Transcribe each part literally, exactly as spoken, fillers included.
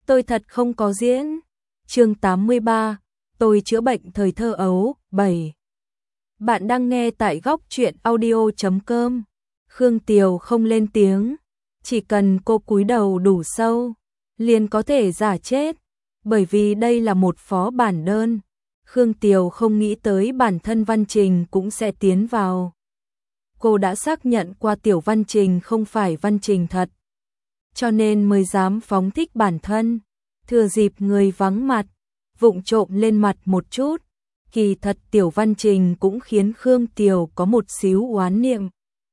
tôi thật không có diễn. Chương tám mươi ba, tôi chữa bệnh thời thơ ấu. bảy. Bạn đang nghe tại góc truyện audio chấm com. Khương Tiều không lên tiếng, chỉ cần cô cúi đầu đủ sâu, liền có thể giả chết, bởi vì đây là một phó bản đơn. Khương Tiều không nghĩ tới bản thân Văn Trình cũng sẽ tiến vào. Cô đã xác nhận qua Tiểu Văn Trình không phải Văn Trình thật, cho nên mới dám phóng thích bản thân, thừa dịp người vắng mặt, vụng trộm lên mặt một chút. Kỳ thật Tiểu Văn Trình cũng khiến Khương Tiều có một xíu oán niệm.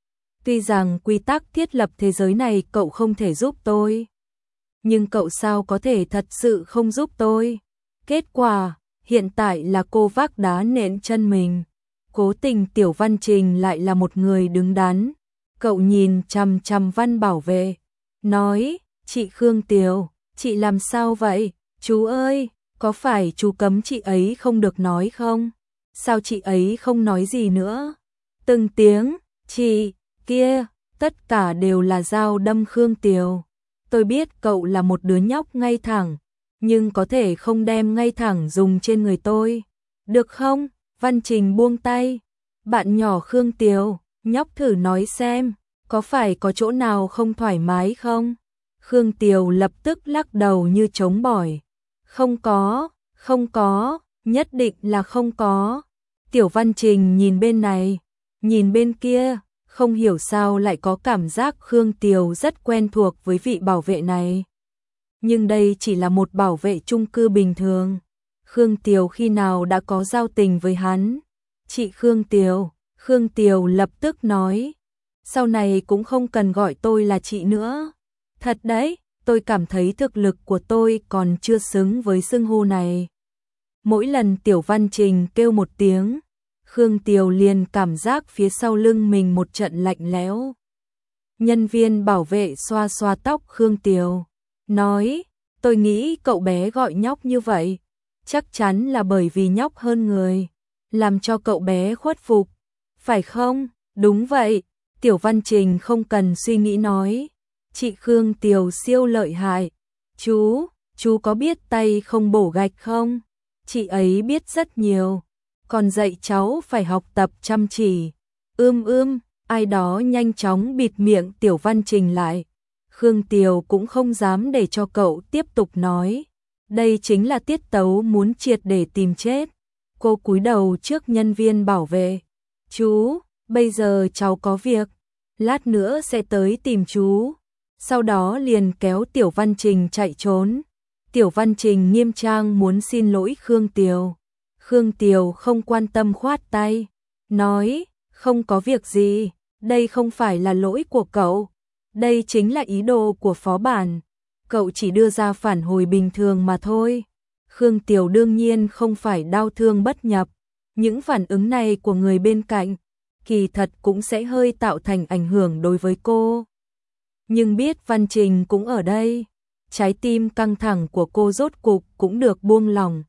Tuy rằng quy tắc thiết lập thế giới này cậu không thể giúp tôi, nhưng cậu sao có thể thật sự không giúp tôi? Kết quả, hiện tại là cô vác đá nện chân mình. Cố tình Tiểu Văn Trình lại là một người đứng đắn. Cậu nhìn chằm chằm Văn bảo vệ, nói, chị Khương Tiều, chị làm sao vậy? Chú ơi, có phải chú cấm chị ấy không được nói không? Sao chị ấy không nói gì nữa? Từng tiếng, chị, kia, tất cả đều là dao đâm Khương Tiều. Tôi biết cậu là một đứa nhóc ngay thẳng, nhưng có thể không đem ngay thẳng dùng trên người tôi, được không? Văn Trình buông tay. Bạn nhỏ Khương Tiều, nhóc thử nói xem, có phải có chỗ nào không thoải mái không? Khương Tiều lập tức lắc đầu như trống bỏi. Không có, không có, nhất định là không có. Tiểu Văn Trình nhìn bên này, nhìn bên kia, không hiểu sao lại có cảm giác Khương Tiều rất quen thuộc với vị bảo vệ này. Nhưng đây chỉ là một bảo vệ chung cư bình thường. Khương Tiều khi nào đã có giao tình với hắn? Chị Khương Tiều, Khương Tiều lập tức nói, sau này cũng không cần gọi tôi là chị nữa. Thật đấy, tôi cảm thấy thực lực của tôi còn chưa xứng với xưng hô này. Mỗi lần Tiểu Văn Trình kêu một tiếng, Khương Tiều liền cảm giác phía sau lưng mình một trận lạnh lẽo. Nhân viên bảo vệ xoa xoa tóc Khương Tiều, nói, tôi nghĩ cậu bé gọi nhóc như vậy, chắc chắn là bởi vì nhóc hơn người, làm cho cậu bé khuất phục, phải không? Đúng vậy, Tiểu Văn Trình không cần suy nghĩ nói, chị Khương Tiều siêu lợi hại. Chú, chú có biết tay không bổ gạch không? Chị ấy biết rất nhiều, còn dạy cháu phải học tập chăm chỉ. Ưm ưm, ai đó nhanh chóng bịt miệng Tiểu Văn Trình lại. Khương Tiều cũng không dám để cho cậu tiếp tục nói. Đây chính là tiết tấu muốn triệt để tìm chết. Cô cúi đầu trước nhân viên bảo vệ. Chú, bây giờ cháu có việc, lát nữa sẽ tới tìm chú. Sau đó liền kéo Tiểu Văn Trình chạy trốn. Tiểu Văn Trình nghiêm trang muốn xin lỗi Khương Tiều. Khương Tiều không quan tâm khoát tay, nói, không có việc gì, đây không phải là lỗi của cậu. Đây chính là ý đồ của phó bản. Cậu chỉ đưa ra phản hồi bình thường mà thôi. Khương Tiều đương nhiên không phải đau thương bất nhập. Những phản ứng này của người bên cạnh, kỳ thật cũng sẽ hơi tạo thành ảnh hưởng đối với cô. Nhưng biết Văn Trình cũng ở đây, trái tim căng thẳng của cô rốt cục cũng được buông lỏng.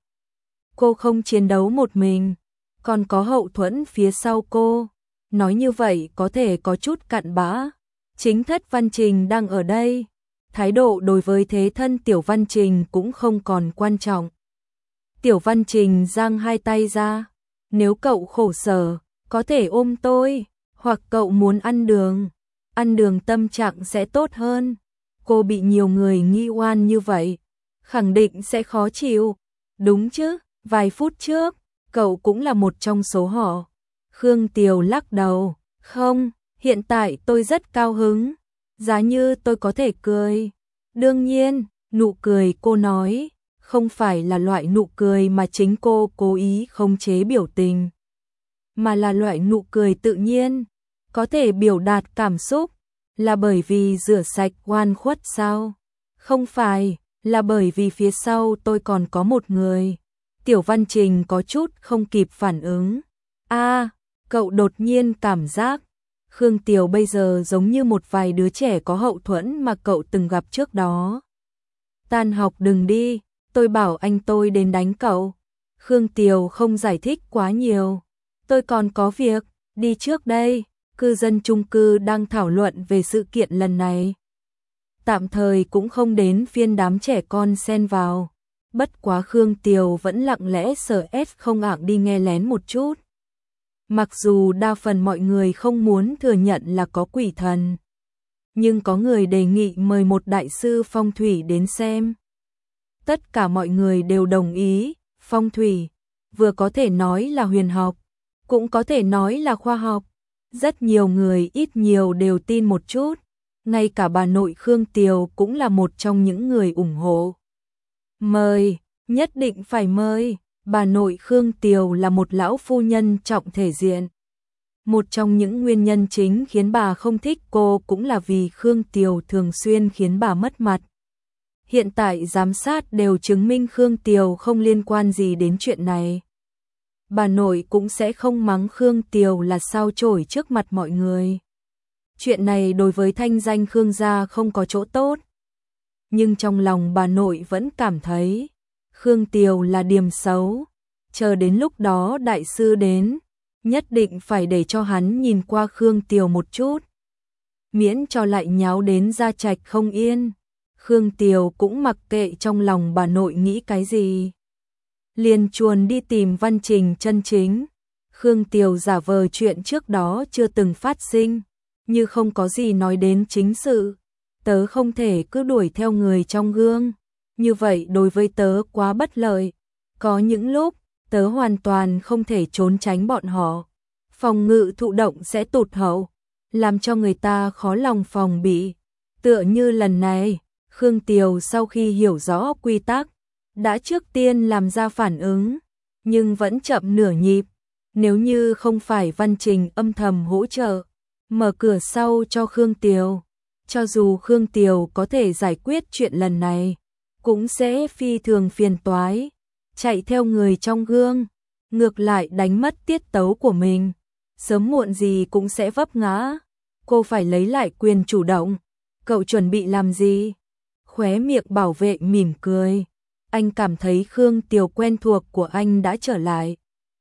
Cô không chiến đấu một mình, còn có hậu thuẫn phía sau cô. Nói như vậy có thể có chút cặn bã. Chính thất Văn Trình đang ở đây, thái độ đối với thế thân Tiểu Văn Trình cũng không còn quan trọng. Tiểu Văn Trình giang hai tay ra, nếu cậu khổ sở, có thể ôm tôi, hoặc cậu muốn ăn đường, ăn đường tâm trạng sẽ tốt hơn. Cô bị nhiều người nghi oan như vậy, khẳng định sẽ khó chịu, đúng chứ? Vài phút trước, cậu cũng là một trong số họ. Khương Tiều lắc đầu, không, hiện tại tôi rất cao hứng, giá như tôi có thể cười. Đương nhiên, nụ cười cô nói, không phải là loại nụ cười mà chính cô cố ý khống chế biểu tình, mà là loại nụ cười tự nhiên, có thể biểu đạt cảm xúc, là bởi vì rửa sạch oan khuất sao? Không phải, là bởi vì phía sau tôi còn có một người. Tiểu Văn Trình có chút không kịp phản ứng. A, à, cậu đột nhiên cảm giác Khương Tiều bây giờ giống như một vài đứa trẻ có hậu thuẫn mà cậu từng gặp trước đó. Tan học đừng đi, tôi bảo anh tôi đến đánh cậu. Khương Tiều không giải thích quá nhiều. Tôi còn có việc, đi trước đây. Cư dân chung cư đang thảo luận về sự kiện lần này. tạm thời cũng không đến phiên đám trẻ con xen vào. Bất quá Khương Tiều vẫn lặng lẽ sờ ét không ảng đi nghe lén một chút. Mặc dù đa phần mọi người không muốn thừa nhận là có quỷ thần, nhưng có người đề nghị mời một đại sư phong thủy đến xem. Tất cả mọi người đều đồng ý, phong thủy vừa có thể nói là huyền học, cũng có thể nói là khoa học. Rất nhiều người ít nhiều đều tin một chút, ngay cả bà nội Khương Tiều cũng là một trong những người ủng hộ. Mời, nhất định phải mời, bà nội Khương Tiều là một lão phu nhân trọng thể diện. Một trong những nguyên nhân chính khiến bà không thích cô cũng là vì Khương Tiều thường xuyên khiến bà mất mặt. Hiện tại giám sát đều chứng minh Khương Tiều không liên quan gì đến chuyện này. Bà nội cũng sẽ không mắng Khương Tiều là sao chổi trước mặt mọi người. Chuyện này đối với thanh danh Khương gia không có chỗ tốt. Nhưng trong lòng bà nội vẫn cảm thấy Khương Tiều là điểm xấu. Chờ đến lúc đó đại sư đến, nhất định phải để cho hắn nhìn qua Khương Tiều một chút. Miễn cho lại nháo đến gia trạch không yên. Khương Tiều cũng mặc kệ trong lòng bà nội nghĩ cái gì. Liền chuồn đi tìm Văn Trình chân chính. Khương Tiều giả vờ chuyện trước đó chưa từng phát sinh, như không có gì nói đến chính sự. Tớ không thể cứ đuổi theo người trong gương, như vậy đối với tớ quá bất lợi. Có những lúc, tớ hoàn toàn không thể trốn tránh bọn họ. Phòng ngự thụ động sẽ tụt hậu, làm cho người ta khó lòng phòng bị. Tựa như lần này, Khương Tiều sau khi hiểu rõ quy tắc, đã trước tiên làm ra phản ứng, nhưng vẫn chậm nửa nhịp. Nếu như không phải Văn Trình âm thầm hỗ trợ, mở cửa sau cho Khương Tiều, cho dù Khương Tiều có thể giải quyết chuyện lần này, cũng sẽ phi thường phiền toái, chạy theo người trong gương, ngược lại đánh mất tiết tấu của mình, sớm muộn gì cũng sẽ vấp ngã. Cô phải lấy lại quyền chủ động. Cậu chuẩn bị làm gì? Khóe miệng bảo vệ mỉm cười. Anh cảm thấy Khương Tiều quen thuộc của anh đã trở lại.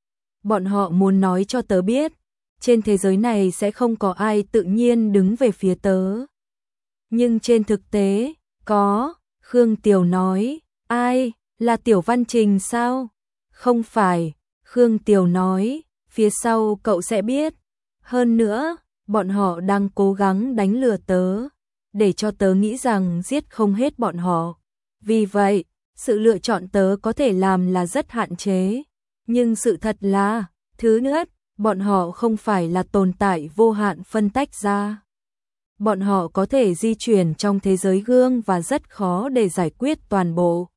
Bọn họ muốn nói cho tớ biết, trên thế giới này sẽ không có ai tự nhiên đứng về phía tớ. Nhưng trên thực tế, có, Khương Tiều nói. Ai, là Tiểu Văn Trình sao? Không phải, Khương Tiều nói, phía sau cậu sẽ biết. Hơn nữa, bọn họ đang cố gắng đánh lừa tớ, để cho tớ nghĩ rằng giết không hết bọn họ. Vì vậy, sự lựa chọn tớ có thể làm là rất hạn chế. Nhưng sự thật là, thứ nhất, bọn họ không phải là tồn tại vô hạn phân tách ra. Bọn họ có thể di chuyển trong thế giới gương và rất khó để giải quyết toàn bộ.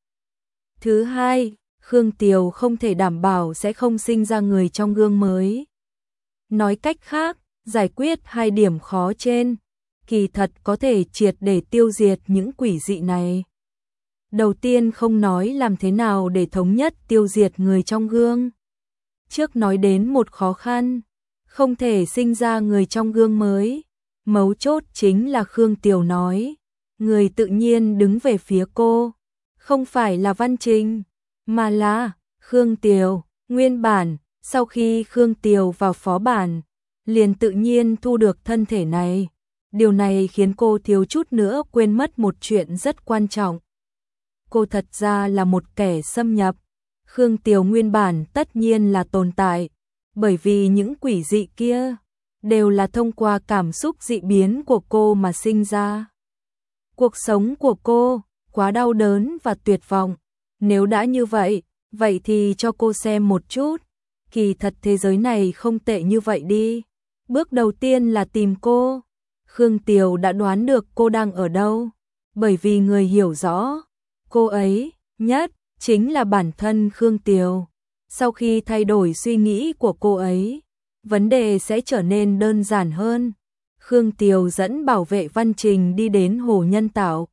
Thứ hai, Khương Tiều không thể đảm bảo sẽ không sinh ra người trong gương mới. Nói cách khác, giải quyết hai điểm khó trên, kỳ thật có thể triệt để tiêu diệt những quỷ dị này. Đầu tiên không nói làm thế nào để thống nhất tiêu diệt người trong gương. Trước nói đến một khó khăn, không thể sinh ra người trong gương mới. Mấu chốt chính là Khương Tiều nói, người tự nhiên đứng về phía cô, không phải là Văn Trình, mà là Khương Tiều. Nguyên bản, sau khi Khương Tiều vào phó bản, liền tự nhiên thu được thân thể này. Điều này khiến cô thiếu chút nữa quên mất một chuyện rất quan trọng. Cô thật ra là một kẻ xâm nhập. Khương Tiều nguyên bản tất nhiên là tồn tại, bởi vì những quỷ dị kia đều là thông qua cảm xúc dị biến của cô mà sinh ra. Cuộc sống của cô quá đau đớn và tuyệt vọng. Nếu đã như vậy, vậy thì cho cô xem một chút. Kỳ thật thế giới này không tệ như vậy đi. Bước đầu tiên là tìm cô. Khương Tiều đã đoán được cô đang ở đâu, bởi vì người hiểu rõ cô ấy nhất chính là bản thân Khương Tiều. Sau khi thay đổi suy nghĩ của cô ấy, vấn đề sẽ trở nên đơn giản hơn. Khương Tiều dẫn bảo vệ Văn Trình đi đến hồ nhân tạo,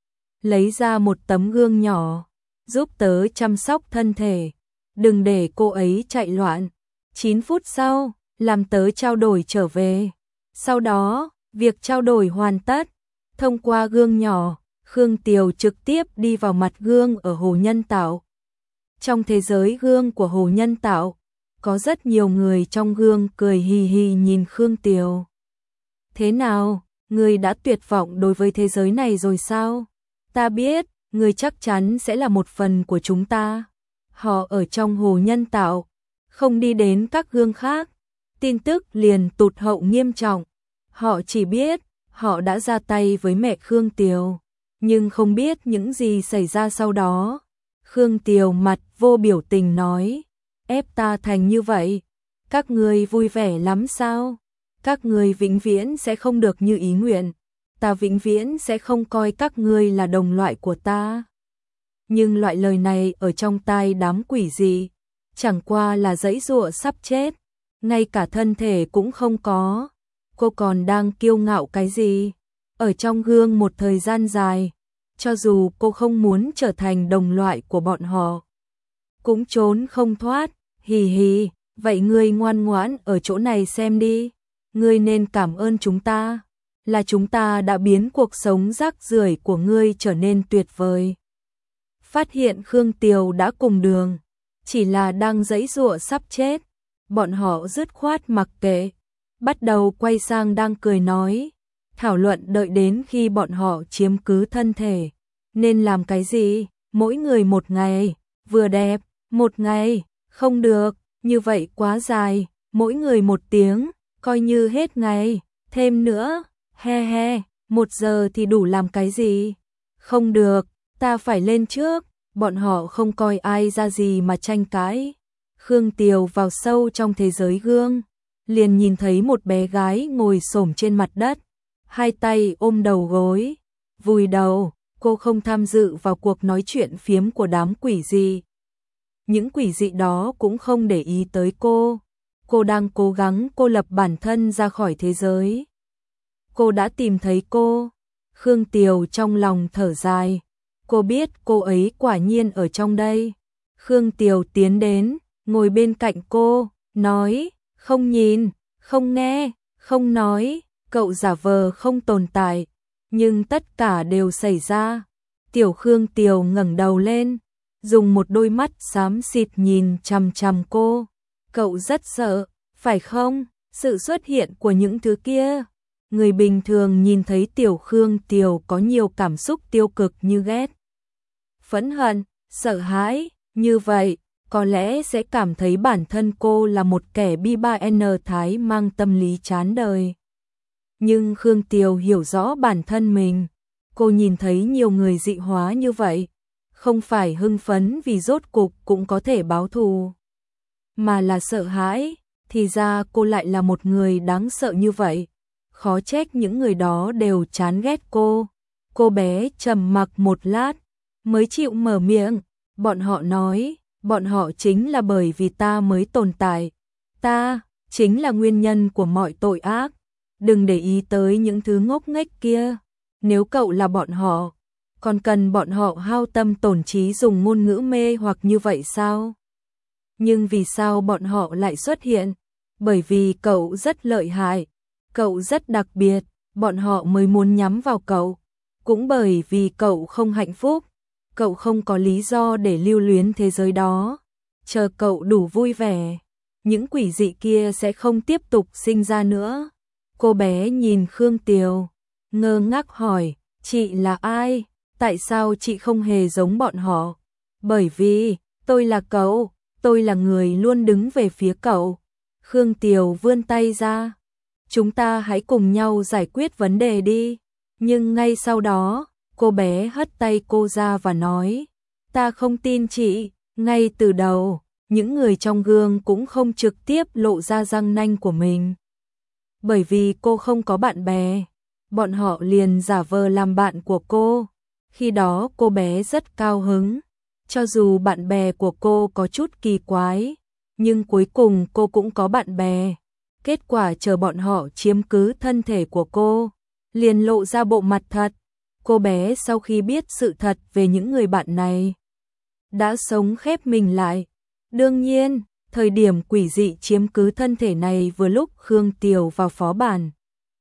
lấy ra một tấm gương nhỏ, giúp tớ chăm sóc thân thể, đừng để cô ấy chạy loạn. chín phút sau, làm tớ trao đổi trở về. Sau đó, việc trao đổi hoàn tất, thông qua gương nhỏ, Khương Tiều trực tiếp đi vào mặt gương ở hồ nhân tạo. Trong thế giới gương của hồ nhân tạo, có rất nhiều người trong gương cười hì hì nhìn Khương Tiều. Thế nào, Ngươi đã tuyệt vọng đối với thế giới này rồi sao? Ta biết, ngươi chắc chắn sẽ là một phần của chúng ta. Họ ở trong hồ nhân tạo, không đi đến các gương khác. Tin tức liền tụt hậu nghiêm trọng. Họ chỉ biết, họ đã ra tay với mẹ Khương Tiều, nhưng không biết những gì xảy ra sau đó. Khương Tiều mặt vô biểu tình nói, ép ta thành như vậy, các ngươi vui vẻ lắm sao? Các ngươi vĩnh viễn sẽ không được như ý nguyện, ta vĩnh viễn sẽ không coi các ngươi là đồng loại của ta. Nhưng loại lời này ở trong tai đám quỷ dị, chẳng qua là giãy giụa sắp chết, ngay cả thân thể cũng không có. Cô còn đang kiêu ngạo cái gì? Ở trong gương một thời gian dài, cho dù cô không muốn trở thành đồng loại của bọn họ, cũng trốn không thoát. Hì hì, vậy ngươi ngoan ngoãn ở chỗ này xem đi. Ngươi nên cảm ơn chúng ta, là chúng ta đã biến cuộc sống rác rưởi của ngươi trở nên tuyệt vời. Phát hiện Khương Tiều đã cùng đường, chỉ là đang giãy giụa sắp chết, bọn họ dứt khoát mặc kệ, bắt đầu quay sang đang cười nói, thảo luận đợi đến khi bọn họ chiếm cứ thân thể, nên làm cái gì, mỗi người một ngày, vừa đẹp, một ngày, không được, như vậy quá dài, mỗi người một tiếng, coi như hết ngày, thêm nữa, he he, một giờ thì đủ làm cái gì, không được, ta phải lên trước, bọn họ không coi ai ra gì mà tranh cãi. Khương Tiều vào sâu trong thế giới gương, liền nhìn thấy một bé gái ngồi xổm trên mặt đất, hai tay ôm đầu gối, vùi đầu. Cô không tham dự vào cuộc nói chuyện phiếm của đám quỷ dị. Những quỷ dị đó cũng không để ý tới cô. Cô đang cố gắng cô lập bản thân ra khỏi thế giới. Cô đã tìm thấy cô. Khương Tiều trong lòng thở dài. Cô biết cô ấy quả nhiên ở trong đây. Khương Tiều tiến đến, ngồi bên cạnh cô, nói, không nhìn, không nghe, không nói, cậu giả vờ không tồn tại. Nhưng tất cả đều xảy ra. Tiểu Khương Tiều ngẩng đầu lên, dùng một đôi mắt xám xịt nhìn chằm chằm cô. Cậu rất sợ, phải không? Sự xuất hiện của những thứ kia. Người bình thường nhìn thấy Tiểu Khương Tiều có nhiều cảm xúc tiêu cực như ghét, phẫn hận, sợ hãi, như vậy, có lẽ sẽ cảm thấy bản thân cô là một kẻ bi ba N thái mang tâm lý chán đời. Nhưng Khương Tiều hiểu rõ bản thân mình, cô nhìn thấy nhiều người dị hóa như vậy, không phải hưng phấn vì rốt cục cũng có thể báo thù, mà là sợ hãi, thì ra cô lại là một người đáng sợ như vậy, khó trách những người đó đều chán ghét cô. Cô bé trầm mặc một lát, mới chịu mở miệng, bọn họ nói, bọn họ chính là bởi vì ta mới tồn tại, ta chính là nguyên nhân của mọi tội ác. Đừng để ý tới những thứ ngốc nghếch kia. Nếu cậu là bọn họ, còn cần bọn họ hao tâm tổn trí dùng ngôn ngữ mê hoặc như vậy sao? Nhưng vì sao bọn họ lại xuất hiện? Bởi vì cậu rất lợi hại, cậu rất đặc biệt, bọn họ mới muốn nhắm vào cậu. Cũng bởi vì cậu không hạnh phúc, cậu không có lý do để lưu luyến thế giới đó. Chờ cậu đủ vui vẻ, những quỷ dị kia sẽ không tiếp tục sinh ra nữa. Cô bé nhìn Khương Tiều, ngơ ngác hỏi, chị là ai? Tại sao chị không hề giống bọn họ? Bởi vì, tôi là cậu, tôi là người luôn đứng về phía cậu. Khương Tiều vươn tay ra, chúng ta hãy cùng nhau giải quyết vấn đề đi. Nhưng ngay sau đó, cô bé hất tay cô ra và nói, ta không tin chị. Ngay từ đầu, những người trong gương cũng không trực tiếp lộ ra răng nanh của mình. Bởi vì cô không có bạn bè, bọn họ liền giả vờ làm bạn của cô. Khi đó cô bé rất cao hứng, cho dù bạn bè của cô có chút kỳ quái, nhưng cuối cùng cô cũng có bạn bè. Kết quả chờ bọn họ chiếm cứ thân thể của cô, liền lộ ra bộ mặt thật. Cô bé sau khi biết sự thật về những người bạn này, đã sống khép mình lại. Đương nhiên, thời điểm quỷ dị chiếm cứ thân thể này vừa lúc Khương Tiều vào phó bản.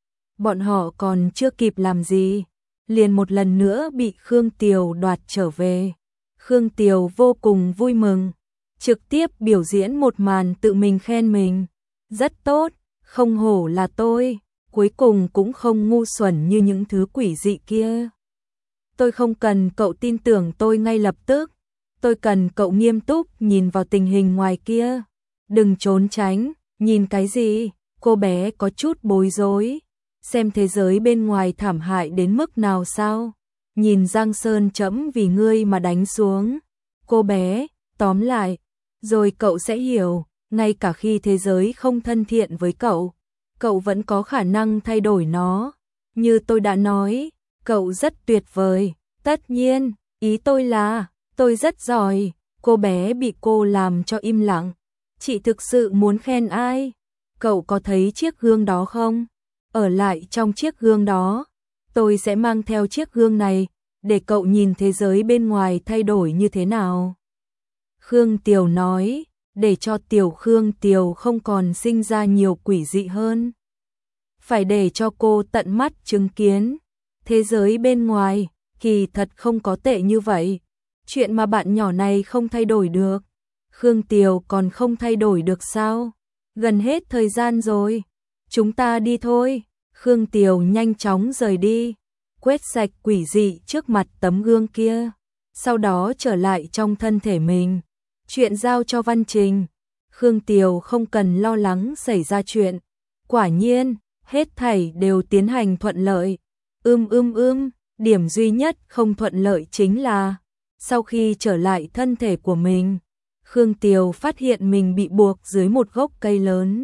Bọn họ còn chưa kịp làm gì, liền một lần nữa bị Khương Tiều đoạt trở về. Khương Tiều vô cùng vui mừng, trực tiếp biểu diễn một màn tự mình khen mình. Rất tốt, không hổ là tôi, cuối cùng cũng không ngu xuẩn như những thứ quỷ dị kia. Tôi không cần cậu tin tưởng tôi ngay lập tức, tôi cần cậu nghiêm túc nhìn vào tình hình ngoài kia. Đừng trốn tránh, nhìn cái gì? Cô bé có chút bối rối. Xem thế giới bên ngoài thảm hại đến mức nào sao? Nhìn Giang Sơn trẫm vì ngươi mà đánh xuống. Cô bé, tóm lại, rồi cậu sẽ hiểu, ngay cả khi thế giới không thân thiện với cậu, cậu vẫn có khả năng thay đổi nó. Như tôi đã nói, cậu rất tuyệt vời. Tất nhiên, ý tôi là, tôi rất giỏi. Cô bé bị cô làm cho im lặng. Chị thực sự muốn khen ai? Cậu có thấy chiếc gương đó không? Ở lại trong chiếc gương đó. Tôi sẽ mang theo chiếc gương này, để cậu nhìn thế giới bên ngoài thay đổi như thế nào. Khương Tiều nói, để cho Tiểu Khương Tiều không còn sinh ra nhiều quỷ dị hơn. Phải để cho cô tận mắt chứng kiến. Thế giới bên ngoài, kỳ thật không có tệ như vậy. Chuyện mà bạn nhỏ này không thay đổi được. Khương Tiều còn không thay đổi được sao? Gần hết thời gian rồi. Chúng ta đi thôi. Khương Tiều nhanh chóng rời đi, quét sạch quỷ dị trước mặt tấm gương kia, sau đó trở lại trong thân thể mình. Chuyện giao cho Văn Trình. Khương Tiều không cần lo lắng xảy ra chuyện. Quả nhiên, hết thảy đều tiến hành thuận lợi. Ưm ưm ưm, điểm duy nhất không thuận lợi chính là, sau khi trở lại thân thể của mình, Khương Tiều phát hiện mình bị buộc dưới một gốc cây lớn.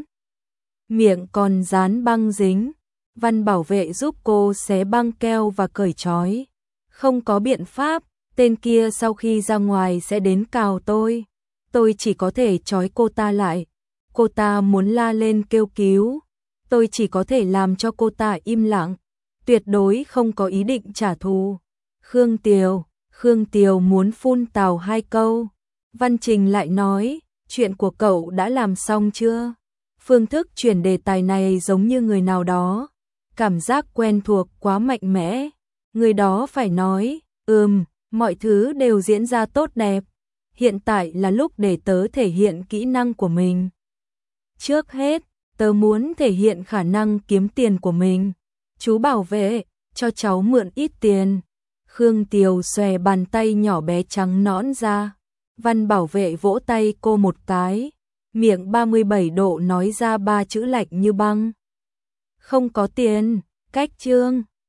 Miệng còn dán băng dính. Văn bảo vệ giúp cô xé băng keo và cởi trói. Không có biện pháp, tên kia sau khi ra ngoài sẽ đến cào tôi. Tôi chỉ có thể trói cô ta lại. Cô ta muốn la lên kêu cứu. Tôi chỉ có thể làm cho cô ta im lặng. Tuyệt đối không có ý định trả thù. Khương Tiều, Khương Tiều muốn phun tào hai câu. Văn Trình lại nói, chuyện của cậu đã làm xong chưa? Phương thức chuyển đề tài này giống như người nào đó. Cảm giác quen thuộc quá mạnh mẽ. Người đó phải nói, ừm, mọi thứ đều diễn ra tốt đẹp. Hiện tại là lúc để tớ thể hiện kỹ năng của mình. Trước hết, tớ muốn thể hiện khả năng kiếm tiền của mình. Chú bảo vệ, cho cháu mượn ít tiền. Khương Tiều xòe bàn tay nhỏ bé trắng nõn ra. Văn bảo vệ vỗ tay cô một cái. Miệng ba mươi bảy độ nói ra ba chữ lạnh như băng. Không có tiền, cách chương.